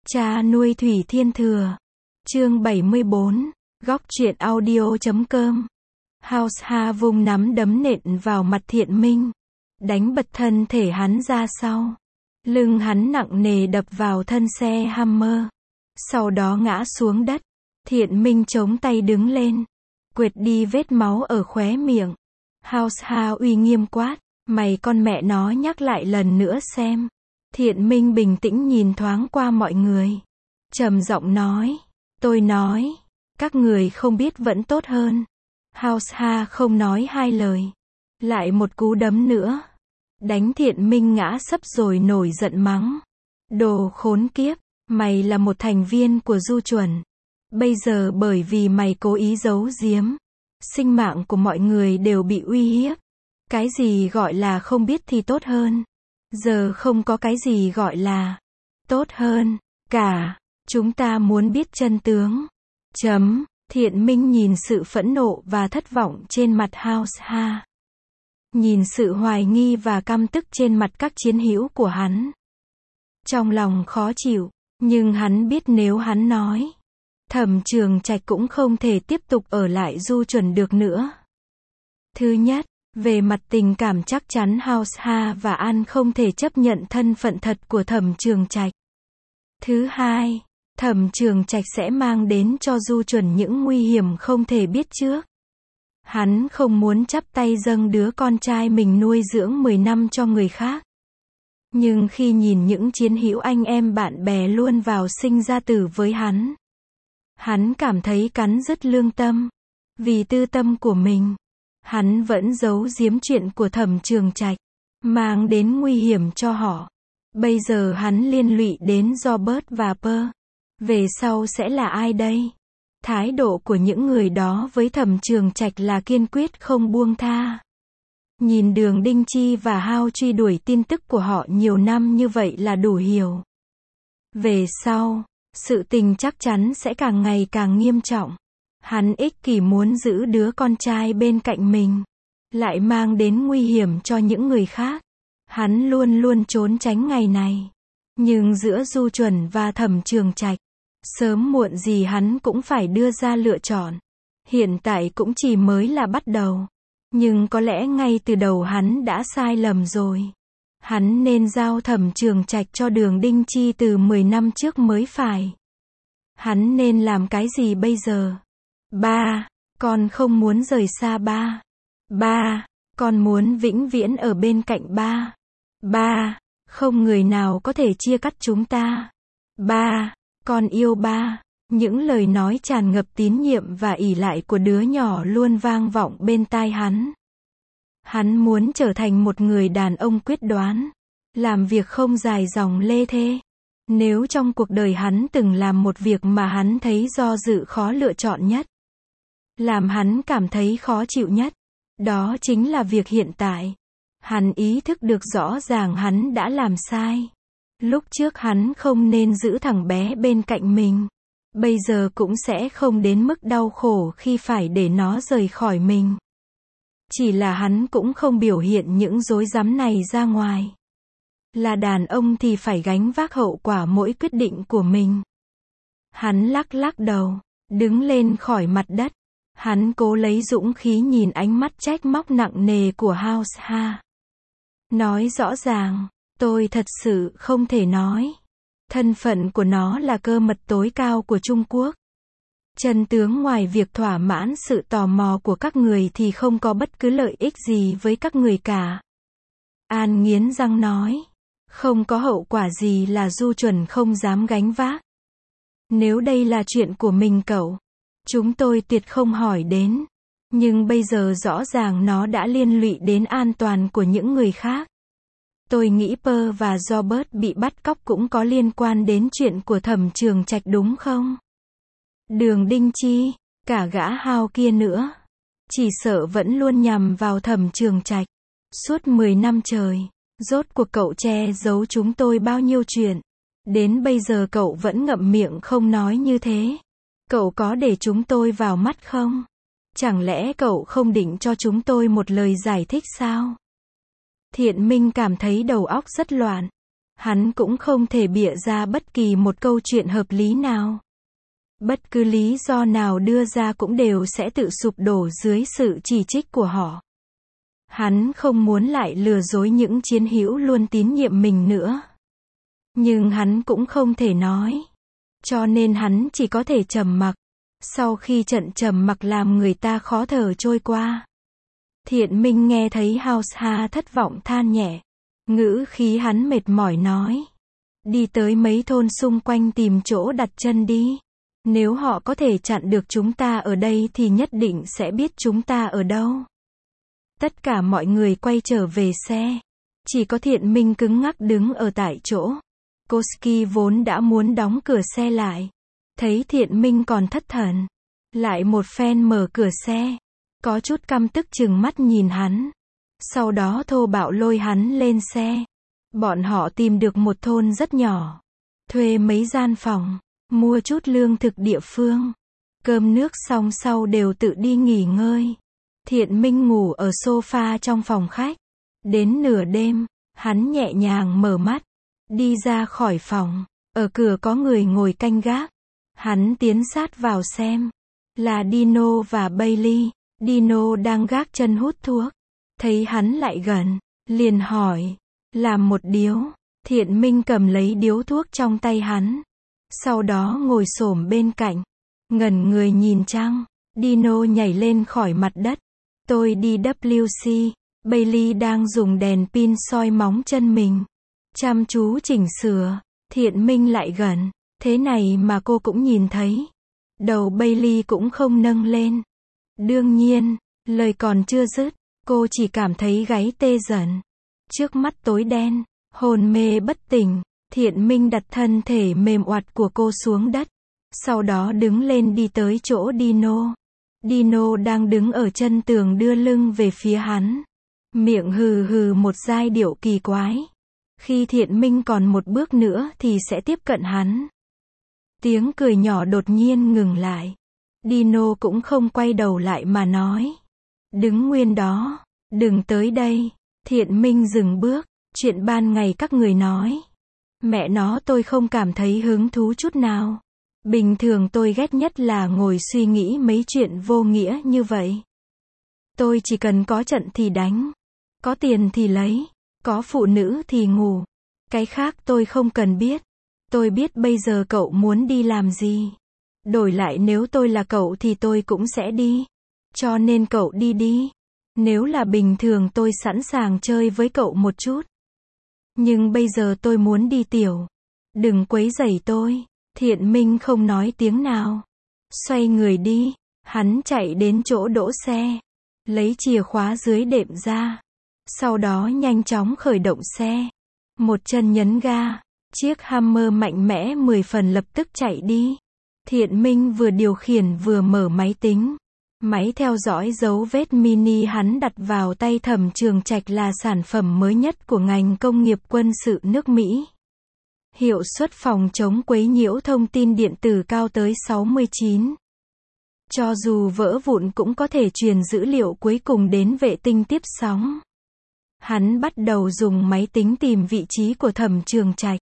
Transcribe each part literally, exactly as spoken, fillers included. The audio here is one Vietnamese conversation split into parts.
Cha nuôi Thủy Thiên Thừa. Chương bảy mươi bốn. Góc truyện audio.com. House Ha vung nắm đấm nện vào mặt Thiện Minh, đánh bật thân thể hắn ra sau. Lưng hắn nặng nề đập vào thân xe Hammer, sau đó ngã xuống đất. Thiện Minh chống tay đứng lên, quệt đi vết máu ở khóe miệng. House Ha uy nghiêm quát, mày con mẹ nó nhắc lại lần nữa xem. Thiện Minh bình tĩnh nhìn thoáng qua mọi người, trầm giọng nói, tôi nói, các người không biết vẫn tốt hơn. House Ha không nói hai lời, lại một cú đấm nữa, đánh Thiện Minh ngã sấp rồi nổi giận mắng, đồ khốn kiếp, mày là một thành viên của Du Chuẩn, bây giờ bởi vì mày cố ý giấu giếm, sinh mạng của mọi người đều bị uy hiếp. Cái gì gọi là không biết thì tốt hơn, giờ không có cái gì gọi là tốt hơn cả, chúng ta muốn biết chân tướng. Chấm. Thiện Minh nhìn sự phẫn nộ và thất vọng trên mặt House Ha, nhìn sự hoài nghi và căm tức trên mặt các chiến hữu của hắn. Trong lòng khó chịu, nhưng hắn biết nếu hắn nói, Thẩm Trường Trạch cũng không thể tiếp tục ở lại Du Chuẩn được nữa. Thứ nhất, về mặt tình cảm chắc chắn House Ha và An không thể chấp nhận thân phận thật của Thẩm Trường Trạch. Thứ hai, Thẩm Trường Trạch sẽ mang đến cho Du Chuẩn những nguy hiểm không thể biết trước. Hắn không muốn chắp tay dâng đứa con trai mình nuôi dưỡng mười năm cho người khác. Nhưng khi nhìn những chiến hữu anh em bạn bè luôn vào sinh ra tử với hắn, hắn cảm thấy cắn rứt lương tâm. Vì tư tâm của mình, hắn vẫn giấu giếm chuyện của Thẩm Trường Trạch, mang đến nguy hiểm cho họ. Bây giờ hắn liên lụy đến Robert và Pearl. Về sau sẽ là ai đây? Thái độ của những người đó với Thẩm Trường Trạch là kiên quyết không buông tha. Nhìn Đường Đinh Chi và Hao truy đuổi tin tức của họ nhiều năm như vậy là đủ hiểu. Về sau, sự tình chắc chắn sẽ càng ngày càng nghiêm trọng. Hắn ích kỷ muốn giữ đứa con trai bên cạnh mình, lại mang đến nguy hiểm cho những người khác. Hắn luôn luôn trốn tránh ngày này. Nhưng giữa Du Chuẩn và Thẩm Trường Trạch, sớm muộn gì hắn cũng phải đưa ra lựa chọn. Hiện tại cũng chỉ mới là bắt đầu. Nhưng có lẽ ngay từ đầu hắn đã sai lầm rồi. Hắn nên giao Thẩm Trường Trạch cho Đường Đinh Chi từ mười năm trước mới phải. Hắn nên làm cái gì bây giờ? Ba, con không muốn rời xa ba. Ba, con muốn vĩnh viễn ở bên cạnh ba. Ba, không người nào có thể chia cắt chúng ta. Ba, con yêu ba. Những lời nói tràn ngập tín nhiệm và ỷ lại của đứa nhỏ luôn vang vọng bên tai hắn. Hắn muốn trở thành một người đàn ông quyết đoán, làm việc không dài dòng lê thê. Nếu trong cuộc đời hắn từng làm một việc mà hắn thấy do dự khó lựa chọn nhất, làm hắn cảm thấy khó chịu nhất, đó chính là việc hiện tại. Hắn ý thức được rõ ràng hắn đã làm sai. Lúc trước hắn không nên giữ thằng bé bên cạnh mình. Bây giờ cũng sẽ không đến mức đau khổ khi phải để nó rời khỏi mình. Chỉ là hắn cũng không biểu hiện những dối rắm này ra ngoài. Là đàn ông thì phải gánh vác hậu quả mỗi quyết định của mình. Hắn lắc lắc đầu, đứng lên khỏi mặt đất. Hắn cố lấy dũng khí nhìn ánh mắt trách móc nặng nề của House Ha. Nói rõ ràng, tôi thật sự không thể nói. Thân phận của nó là cơ mật tối cao của Trung Quốc. Chân tướng ngoài việc thỏa mãn sự tò mò của các người thì không có bất cứ lợi ích gì với các người cả. An nghiến răng nói, không có hậu quả gì là Du Chuẩn không dám gánh vác. Nếu đây là chuyện của mình cậu, chúng tôi tuyệt không hỏi đến. Nhưng bây giờ rõ ràng nó đã liên lụy đến an toàn của những người khác. Tôi nghĩ Pearl và Robert bị bắt cóc cũng có liên quan đến chuyện của Thẩm Trường Trạch đúng không? Đường Đinh Chi, cả gã Hao kia nữa, chỉ sợ vẫn luôn nhằm vào Thẩm Trường Trạch. Suốt mười năm trời, rốt cuộc cậu che giấu chúng tôi bao nhiêu chuyện. Đến bây giờ cậu vẫn ngậm miệng không nói như thế. Cậu có để chúng tôi vào mắt không? Chẳng lẽ cậu không định cho chúng tôi một lời giải thích sao? Thiện Minh cảm thấy đầu óc rất loạn. Hắn cũng không thể bịa ra bất kỳ một câu chuyện hợp lý nào. Bất cứ lý do nào đưa ra cũng đều sẽ tự sụp đổ dưới sự chỉ trích của họ. Hắn không muốn lại lừa dối những chiến hữu luôn tín nhiệm mình nữa. Nhưng hắn cũng không thể nói. Cho nên hắn chỉ có thể trầm mặc. Sau khi trận trầm mặc làm người ta khó thở trôi qua, Thiện Minh nghe thấy House Ha thất vọng than nhẹ. Ngữ khí hắn mệt mỏi nói. Đi tới mấy thôn xung quanh tìm chỗ đặt chân đi. Nếu họ có thể chặn được chúng ta ở đây thì nhất định sẽ biết chúng ta ở đâu. Tất cả mọi người quay trở về xe. Chỉ có Thiện Minh cứng ngắc đứng ở tại chỗ. Koski vốn đã muốn đóng cửa xe lại. Thấy Thiện Minh còn thất thần. Lại một phen mở cửa xe. Có chút căm tức chừng mắt nhìn hắn. Sau đó thô bạo lôi hắn lên xe. Bọn họ tìm được một thôn rất nhỏ. Thuê mấy gian phòng. Mua chút lương thực địa phương. Cơm nước xong sau đều tự đi nghỉ ngơi. Thiện Minh ngủ ở sofa trong phòng khách. Đến nửa đêm, hắn nhẹ nhàng mở mắt. Đi ra khỏi phòng. Ở cửa có người ngồi canh gác. Hắn tiến sát vào xem. Là Dino và Bailey. Dino đang gác chân hút thuốc. Thấy hắn lại gần. Liền hỏi. Làm một điếu. Thiện Minh cầm lấy điếu thuốc trong tay hắn. Sau đó ngồi xổm bên cạnh. Ngẩn người nhìn trăng. Dino nhảy lên khỏi mặt đất. Tôi đi W C. Bailey đang dùng đèn pin soi móng chân mình. Chăm chú chỉnh sửa. Thiện Minh lại gần. Thế này mà cô cũng nhìn thấy. Đầu Bailey cũng không nâng lên. Đương nhiên, lời còn chưa dứt, cô chỉ cảm thấy gáy tê dần. Trước mắt tối đen, hồn mê bất tỉnh. Thiện Minh đặt thân thể mềm oặt của cô xuống đất. Sau đó đứng lên đi tới chỗ Dino. Dino đang đứng ở chân tường đưa lưng về phía hắn. Miệng hừ hừ một giai điệu kỳ quái. Khi Thiện Minh còn một bước nữa thì sẽ tiếp cận hắn. Tiếng cười nhỏ đột nhiên ngừng lại. Dino cũng không quay đầu lại mà nói. Đứng nguyên đó. Đừng tới đây. Thiện Minh dừng bước. Chuyện ban ngày các người nói. Mẹ nó tôi không cảm thấy hứng thú chút nào. Bình thường tôi ghét nhất là ngồi suy nghĩ mấy chuyện vô nghĩa như vậy. Tôi chỉ cần có trận thì đánh. Có tiền thì lấy. Có phụ nữ thì ngủ. Cái khác tôi không cần biết. Tôi biết bây giờ cậu muốn đi làm gì. Đổi lại nếu tôi là cậu thì tôi cũng sẽ đi. Cho nên cậu đi đi. Nếu là bình thường tôi sẵn sàng chơi với cậu một chút. Nhưng bây giờ tôi muốn đi tiểu. Đừng quấy rầy tôi. Thiện Minh không nói tiếng nào. Xoay người đi. Hắn chạy đến chỗ đỗ xe. Lấy chìa khóa dưới đệm ra. Sau đó nhanh chóng khởi động xe. Một chân nhấn ga. Chiếc Hammer mạnh mẽ mười phần lập tức chạy đi. Thiện Minh vừa điều khiển vừa mở máy tính. Máy theo dõi dấu vết mini hắn đặt vào tay Thẩm Trường Trạch là sản phẩm mới nhất của ngành công nghiệp quân sự nước Mỹ. Hiệu suất phòng chống quấy nhiễu thông tin điện tử cao tới sáu mươi chín. Cho dù vỡ vụn cũng có thể truyền dữ liệu cuối cùng đến vệ tinh tiếp sóng. Hắn bắt đầu dùng máy tính tìm vị trí của Thẩm Trường Trạch.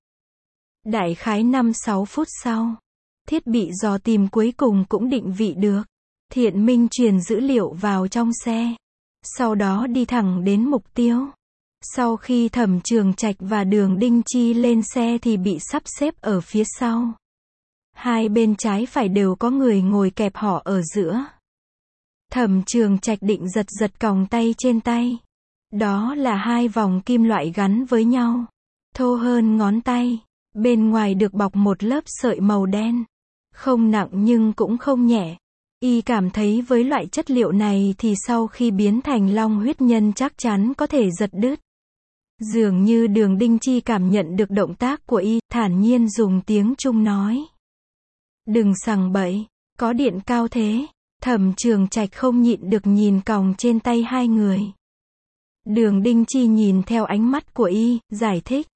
Đại khái năm sáu phút sau, thiết bị dò tìm cuối cùng cũng định vị được. Thiện Minh truyền dữ liệu vào trong xe. Sau đó đi thẳng đến mục tiêu. Sau khi Thẩm Trường Trạch và Đường Đinh Chi lên xe thì bị sắp xếp ở phía sau. Hai bên trái phải đều có người ngồi kẹp họ ở giữa. Thẩm Trường Trạch định giật giật còng tay trên tay. Đó là hai vòng kim loại gắn với nhau. Thô hơn ngón tay. Bên ngoài được bọc một lớp sợi màu đen. Không nặng nhưng cũng không nhẹ. Y cảm thấy với loại chất liệu này thì sau khi biến thành long huyết nhân chắc chắn có thể giật đứt. Dường như Đường Đinh Chi cảm nhận được động tác của Y, thản nhiên dùng tiếng Trung nói. Đừng sằng bậy, có điện cao thế. Thẩm Trường Trạch không nhịn được nhìn còng trên tay hai người. Đường Đinh Chi nhìn theo ánh mắt của Y, giải thích.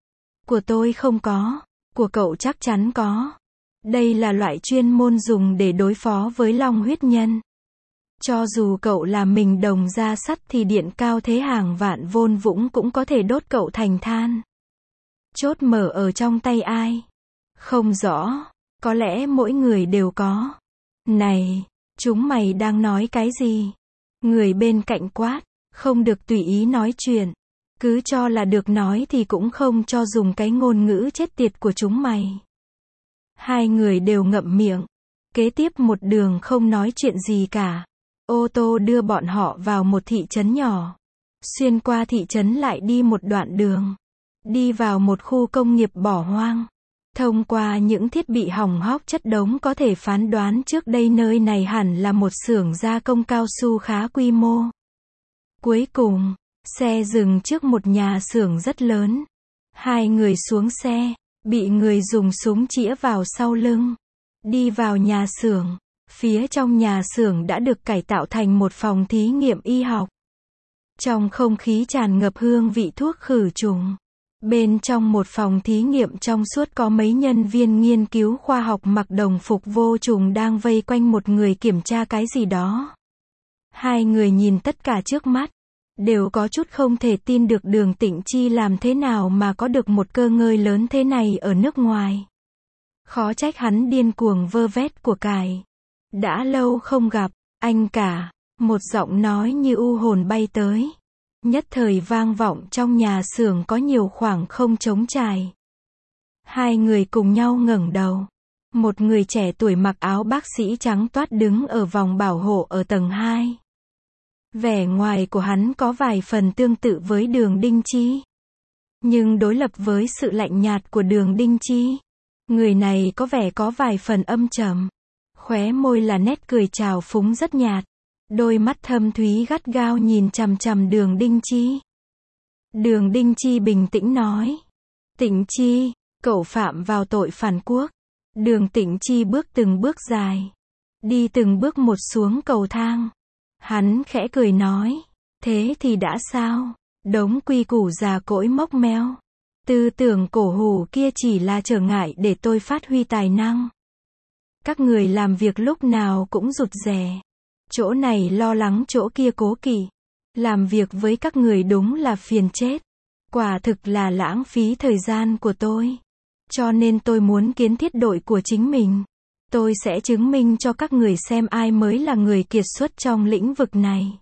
Của tôi không có, của cậu chắc chắn có. Đây là loại chuyên môn dùng để đối phó với long huyết nhân. Cho dù cậu là mình đồng ra sắt thì điện cao thế hàng vạn vôn vũng cũng có thể đốt cậu thành than. Chốt mở ở trong tay ai? Không rõ. Có lẽ mỗi người đều có. Này, chúng mày đang nói cái gì? Người bên cạnh quát. Không được tùy ý nói chuyện. Cứ cho là được nói thì cũng không cho dùng cái ngôn ngữ chết tiệt của chúng mày. Hai người đều ngậm miệng. Kế tiếp một đường không nói chuyện gì cả. Ô tô đưa bọn họ vào một thị trấn nhỏ. Xuyên qua thị trấn lại đi một đoạn đường. Đi vào một khu công nghiệp bỏ hoang. Thông qua những thiết bị hỏng hóc chất đống có thể phán đoán trước đây nơi này hẳn là một xưởng gia công cao su khá quy mô. Cuối cùng, xe dừng trước một nhà xưởng rất lớn. Hai người xuống xe, bị người dùng súng chĩa vào sau lưng. Đi vào nhà xưởng. Phía trong nhà xưởng đã được cải tạo thành một phòng thí nghiệm y học. Trong không khí tràn ngập hương vị thuốc khử trùng. Bên trong một phòng thí nghiệm trong suốt có mấy nhân viên nghiên cứu khoa học mặc đồng phục vô trùng đang vây quanh một người kiểm tra cái gì đó. Hai người nhìn tất cả trước mắt. Đều có chút không thể tin được Đường Tĩnh Chi làm thế nào mà có được một cơ ngơi lớn thế này ở nước ngoài. Khó trách hắn điên cuồng vơ vét của cải. Đã lâu không gặp, anh cả. Một giọng nói như u hồn bay tới. Nhất thời vang vọng trong nhà xưởng có nhiều khoảng không trống trải. Hai người cùng nhau ngẩng đầu. Một người trẻ tuổi mặc áo bác sĩ trắng toát đứng ở vòng bảo hộ ở tầng hai. Vẻ ngoài của hắn có vài phần tương tự với Đường Đinh Chi. Nhưng đối lập với sự lạnh nhạt của Đường Đinh Chi, người này có vẻ có vài phần âm trầm. Khóe môi là nét cười trào phúng rất nhạt. Đôi mắt thâm thúy gắt gao nhìn chằm chằm Đường Đinh Chi. Đường Đinh Chi bình tĩnh nói. Tĩnh Chi, cậu phạm vào tội phản quốc. Đường Tĩnh Chi bước từng bước dài. Đi từng bước một xuống cầu thang. Hắn khẽ cười nói. Thế thì đã sao? Đống quy củ già cỗi mốc meo. Tư tưởng cổ hủ kia chỉ là trở ngại để tôi phát huy tài năng. Các người làm việc lúc nào cũng rụt rè. Chỗ này lo lắng chỗ kia cố kỵ. Làm việc với các người đúng là phiền chết. Quả thực là lãng phí thời gian của tôi. Cho nên tôi muốn kiến thiết đội của chính mình. Tôi sẽ chứng minh cho các người xem ai mới là người kiệt xuất trong lĩnh vực này.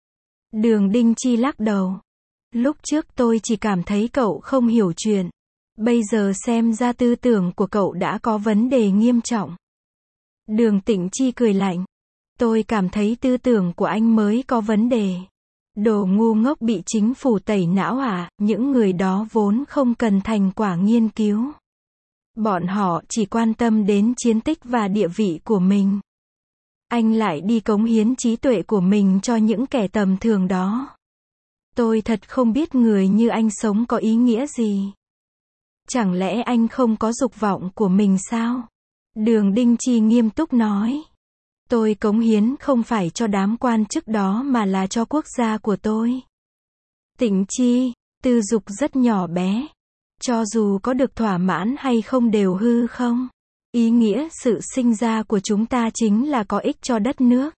Đường Đinh Chi lắc đầu. Lúc trước tôi chỉ cảm thấy cậu không hiểu chuyện. Bây giờ xem ra tư tưởng của cậu đã có vấn đề nghiêm trọng. Đường Tĩnh Chi cười lạnh. Tôi cảm thấy tư tưởng của anh mới có vấn đề. Đồ ngu ngốc bị chính phủ tẩy não à, những người đó vốn không cần thành quả nghiên cứu. Bọn họ chỉ quan tâm đến chiến tích và địa vị của mình. Anh lại đi cống hiến trí tuệ của mình cho những kẻ tầm thường đó. Tôi thật không biết người như anh sống có ý nghĩa gì. Chẳng lẽ anh không có dục vọng của mình sao? Đường Đinh Chi nghiêm túc nói. Tôi cống hiến không phải cho đám quan chức đó mà là cho quốc gia của tôi. Tĩnh Chi, tư dục rất nhỏ bé. Cho dù có được thỏa mãn hay không đều hư không. Ý nghĩa sự sinh ra của chúng ta chính là có ích cho đất nước.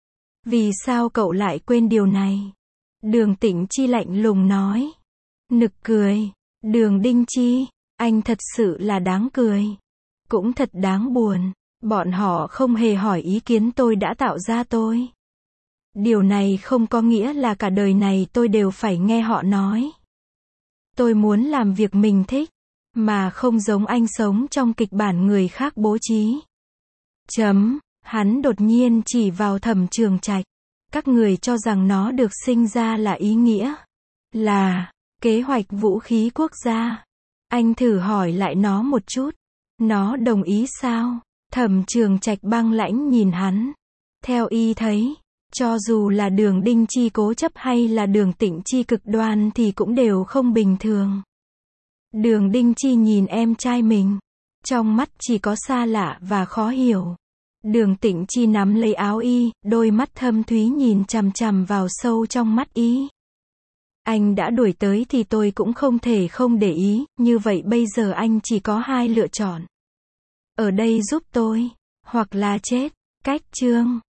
Vì sao cậu lại quên điều này? Đường Tĩnh Chi lạnh lùng nói. Nực cười. Đường Đinh Chi, anh thật sự là đáng cười. Cũng thật đáng buồn. Bọn họ không hề hỏi ý kiến tôi đã tạo ra tôi. Điều này không có nghĩa là cả đời này tôi đều phải nghe họ nói. Tôi muốn làm việc mình thích, mà không giống anh sống trong kịch bản người khác bố trí. Chấm, hắn đột nhiên chỉ vào Thẩm Trường Trạch. Các người cho rằng nó được sinh ra là ý nghĩa, là kế hoạch vũ khí quốc gia. Anh thử hỏi lại nó một chút. Nó đồng ý sao? Thẩm Trường Trạch băng lãnh nhìn hắn. Theo y thấy, cho dù là Đường Đinh Chi cố chấp hay là Đường Tĩnh Chi cực đoan thì cũng đều không bình thường. Đường Đinh Chi nhìn em trai mình. Trong mắt chỉ có xa lạ và khó hiểu. Đường Tĩnh Chi nắm lấy áo y, đôi mắt thâm thúy nhìn chằm chằm vào sâu trong mắt y. Anh đã đuổi tới thì tôi cũng không thể không để ý, như vậy bây giờ anh chỉ có hai lựa chọn. Ở đây giúp tôi, hoặc là chết. Cách chương